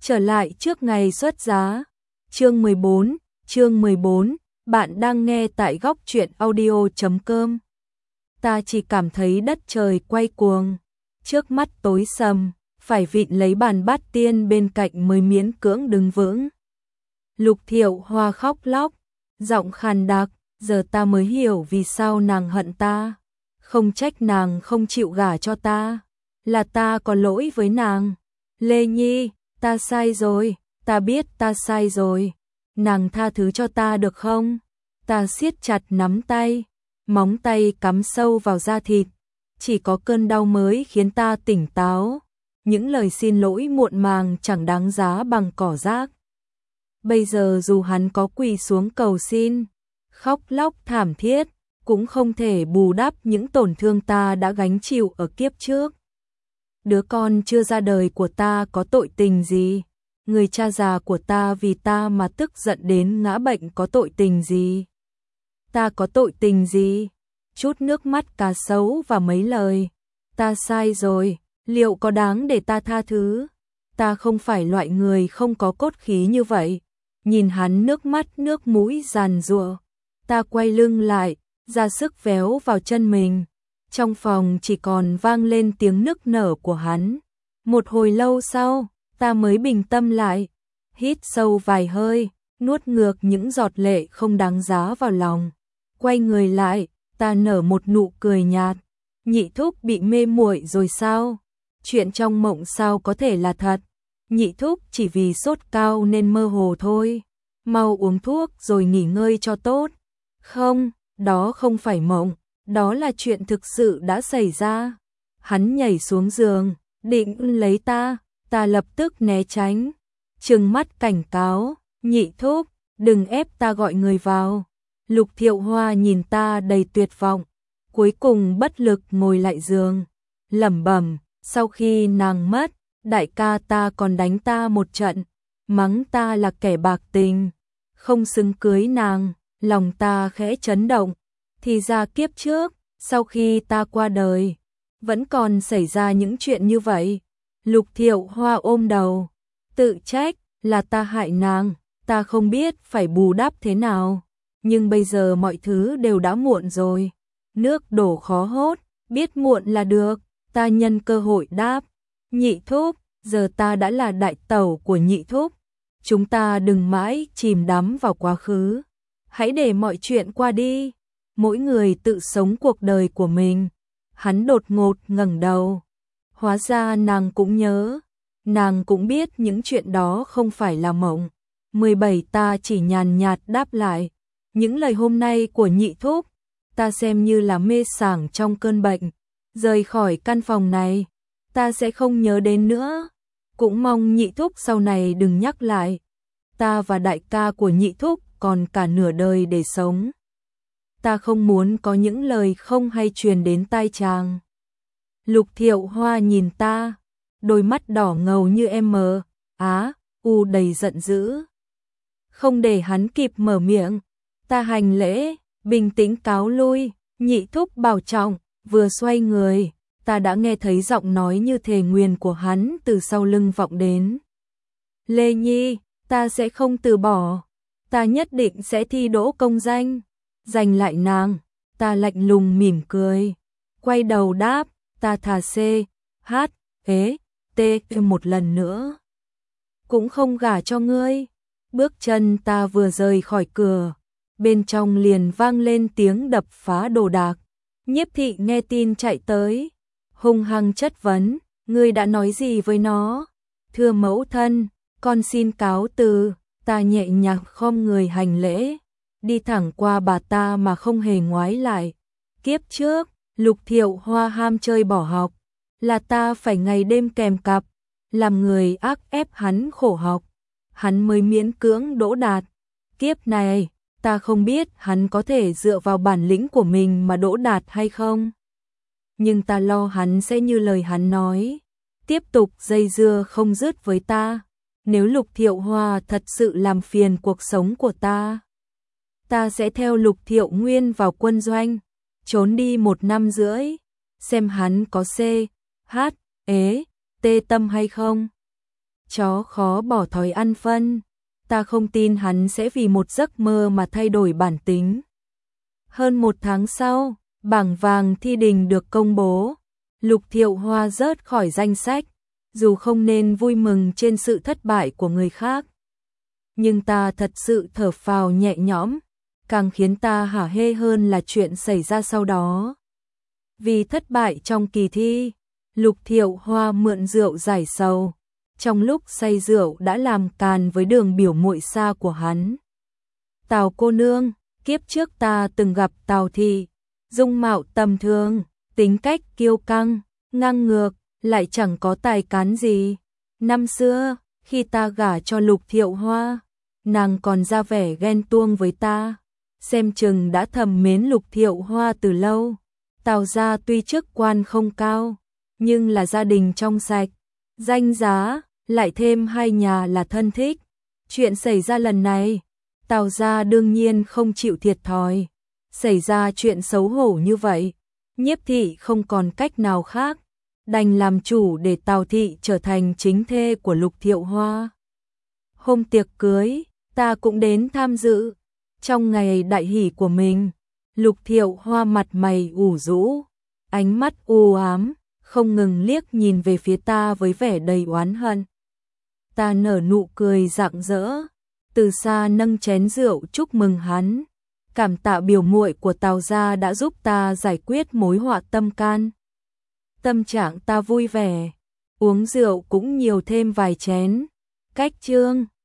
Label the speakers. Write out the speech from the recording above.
Speaker 1: Trở lại trước ngày xuất giá. Chương 14, bạn đang nghe tại góc truyện audio.com. Ta chỉ cảm thấy đất trời quay cuồng, trước mắt tối sầm, phải vịn lấy bàn bát tiên bên cạnh mới miễn cưỡng đứng vững. Lục Thiệu Hoa khóc lóc, giọng khàn đặc, giờ ta mới hiểu vì sao nàng hận ta. Không trách nàng không chịu gả cho ta, là ta có lỗi với nàng. Lê Nhi, ta sai rồi, ta biết ta sai rồi. Nàng tha thứ cho ta được không? Ta siết chặt nắm tay, móng tay cắm sâu vào da thịt. Chỉ có cơn đau mới khiến ta tỉnh táo. Những lời xin lỗi muộn màng chẳng đáng giá bằng cỏ rác. Bây giờ dù hắn có quỳ xuống cầu xin, khóc lóc thảm thiết, cũng không thể bù đắp những tổn thương ta đã gánh chịu ở kiếp trước. Đứa con chưa ra đời của ta có tội tình gì? Người cha già của ta vì ta mà tức giận đến ngã bệnh có tội tình gì? Ta có tội tình gì? Chút nước mắt cá sấu và mấy lời. Ta sai rồi, liệu có đáng để ta tha thứ? Ta không phải loại người không có cốt khí như vậy. Nhìn hắn nước mắt nước mũi giàn giụa, ta quay lưng lại, ra sức véo vào chân mình. Trong phòng chỉ còn vang lên tiếng nức nở của hắn. Một hồi lâu sau, ta mới bình tâm lại, hít sâu vài hơi, nuốt ngược những giọt lệ không đáng giá vào lòng. Quay người lại, ta nở một nụ cười nhạt. Nhị thúc bị mê muội rồi sao? Chuyện trong mộng sao có thể là thật? Nhị thúc chỉ vì sốt cao nên mơ hồ thôi. Mau uống thuốc rồi nghỉ ngơi cho tốt. Không, đó không phải mộng, đó là chuyện thực sự đã xảy ra. Hắn nhảy xuống giường, định lấy ta, ta lập tức né tránh, trừng mắt cảnh cáo, nhị thúc, đừng ép ta gọi người vào. Lục Thiệu Hoa nhìn ta đầy tuyệt vọng, cuối cùng bất lực ngồi lại giường, lẩm bẩm, sau khi nàng mất, đại ca ta còn đánh ta một trận, mắng ta là kẻ bạc tình, không xứng cưới nàng. Lòng ta khẽ chấn động, thì ra kiếp trước, sau khi ta qua đời, vẫn còn xảy ra những chuyện như vậy. Lục Thiệu Hoa ôm đầu, tự trách, là ta hại nàng, ta không biết phải bù đắp thế nào, nhưng bây giờ mọi thứ đều đã muộn rồi. Nước đổ khó hốt, biết muộn là được, ta nhân cơ hội đáp, nhị thúc, giờ ta đã là đại tẩu của nhị thúc, chúng ta đừng mãi chìm đắm vào quá khứ. Hãy để mọi chuyện qua đi, mỗi người tự sống cuộc đời của mình. Hắn đột ngột ngẩng đầu. Hóa ra nàng cũng nhớ, nàng cũng biết những chuyện đó không phải là mộng. 17 ta chỉ nhàn nhạt đáp lại. Những lời hôm nay của nhị thúc, ta xem như là mê sảng trong cơn bệnh. Rời khỏi căn phòng này, ta sẽ không nhớ đến nữa. Cũng mong nhị thúc sau này đừng nhắc lại. Ta và đại ca của nhị thúc còn cả nửa đời để sống. Ta không muốn có những lời không hay truyền đến tai chàng. Lục Thiệu Hoa nhìn ta, đôi mắt đỏ ngầu như em mờ, đầy giận dữ. Không để hắn kịp mở miệng, ta hành lễ, bình tĩnh cáo lui, nhị thúc bảo trọng, vừa xoay người, ta đã nghe thấy giọng nói như thề nguyền của hắn từ sau lưng vọng đến. Lê Nhi, ta sẽ không từ bỏ. Ta nhất định sẽ thi đỗ công danh, giành lại nàng. Ta lạnh lùng mỉm cười, quay đầu đáp, ta thà một lần nữa cũng không gả cho ngươi. Bước chân ta vừa rời khỏi cửa, bên trong liền vang lên tiếng đập phá đồ đạc. Nhiếp thị nghe tin chạy tới, hung hăng chất vấn, ngươi đã nói gì với nó? Thưa mẫu thân, con xin cáo từ. Ta nhẹ nhàng khom người hành lễ, đi thẳng qua bà ta mà không hề ngoái lại. Kiếp trước, Lục Thiệu Hoa ham chơi bỏ học, là ta phải ngày đêm kèm cặp, làm người ác ép hắn khổ học, hắn mới miễn cưỡng đỗ đạt. Kiếp này, ta không biết hắn có thể dựa vào bản lĩnh của mình mà đỗ đạt hay không. Nhưng ta lo hắn sẽ như lời hắn nói, tiếp tục dây dưa không dứt với ta. Nếu Lục Thiệu Hoa thật sự làm phiền cuộc sống của ta sẽ theo Lục Thiệu Nguyên vào quân doanh, trốn đi 1 năm rưỡi, xem hắn có tê tâm hay không. chó khó bỏ thói ăn phân, ta không tin hắn sẽ vì một giấc mơ mà thay đổi bản tính. Hơn 1 tháng sau, bảng vàng thi đình được công bố, Lục Thiệu Hoa rớt khỏi danh sách, dù không nên vui mừng trên sự thất bại của người khác. Nhưng ta thật sự thở phào nhẹ nhõm, càng khiến ta hả hê hơn là chuyện xảy ra sau đó. Vì thất bại trong kỳ thi, Lục Thiệu Hoa mượn rượu giải sầu, trong lúc say rượu đã làm càn với Đường biểu muội xa của hắn. Tào cô nương, kiếp trước ta từng gặp Tào thị, dung mạo tầm thường, tính cách kiêu căng, ngang ngược, lại chẳng có tài cán gì. Năm xưa, khi ta gả cho Lục Thiệu Hoa, nàng còn ra vẻ ghen tuông với ta, xem chừng đã thầm mến Lục Thiệu Hoa từ lâu. Tào gia tuy chức quan không cao, nhưng là gia đình trong sạch, danh giá, lại thêm hai nhà là thân thích. Chuyện xảy ra lần này, Tào gia đương nhiên không chịu thiệt thòi. Xảy ra chuyện xấu hổ như vậy, Nhiếp thị không còn cách nào khác, đành làm chủ để Tào thị trở thành chính thê của Lục Thiệu Hoa. Hôm tiệc cưới, ta cũng đến tham dự. Trong ngày đại hỷ của mình, Lục Thiệu Hoa mặt mày ủ rũ, ánh mắt u ám, không ngừng liếc nhìn về phía ta với vẻ đầy oán hận. Ta nở nụ cười rạng rỡ, từ xa nâng chén rượu chúc mừng hắn, cảm tạ biểu muội của Tào gia đã giúp ta giải quyết mối họa tâm can. Tâm trạng ta vui vẻ, uống rượu cũng nhiều thêm vài chén. Cách chương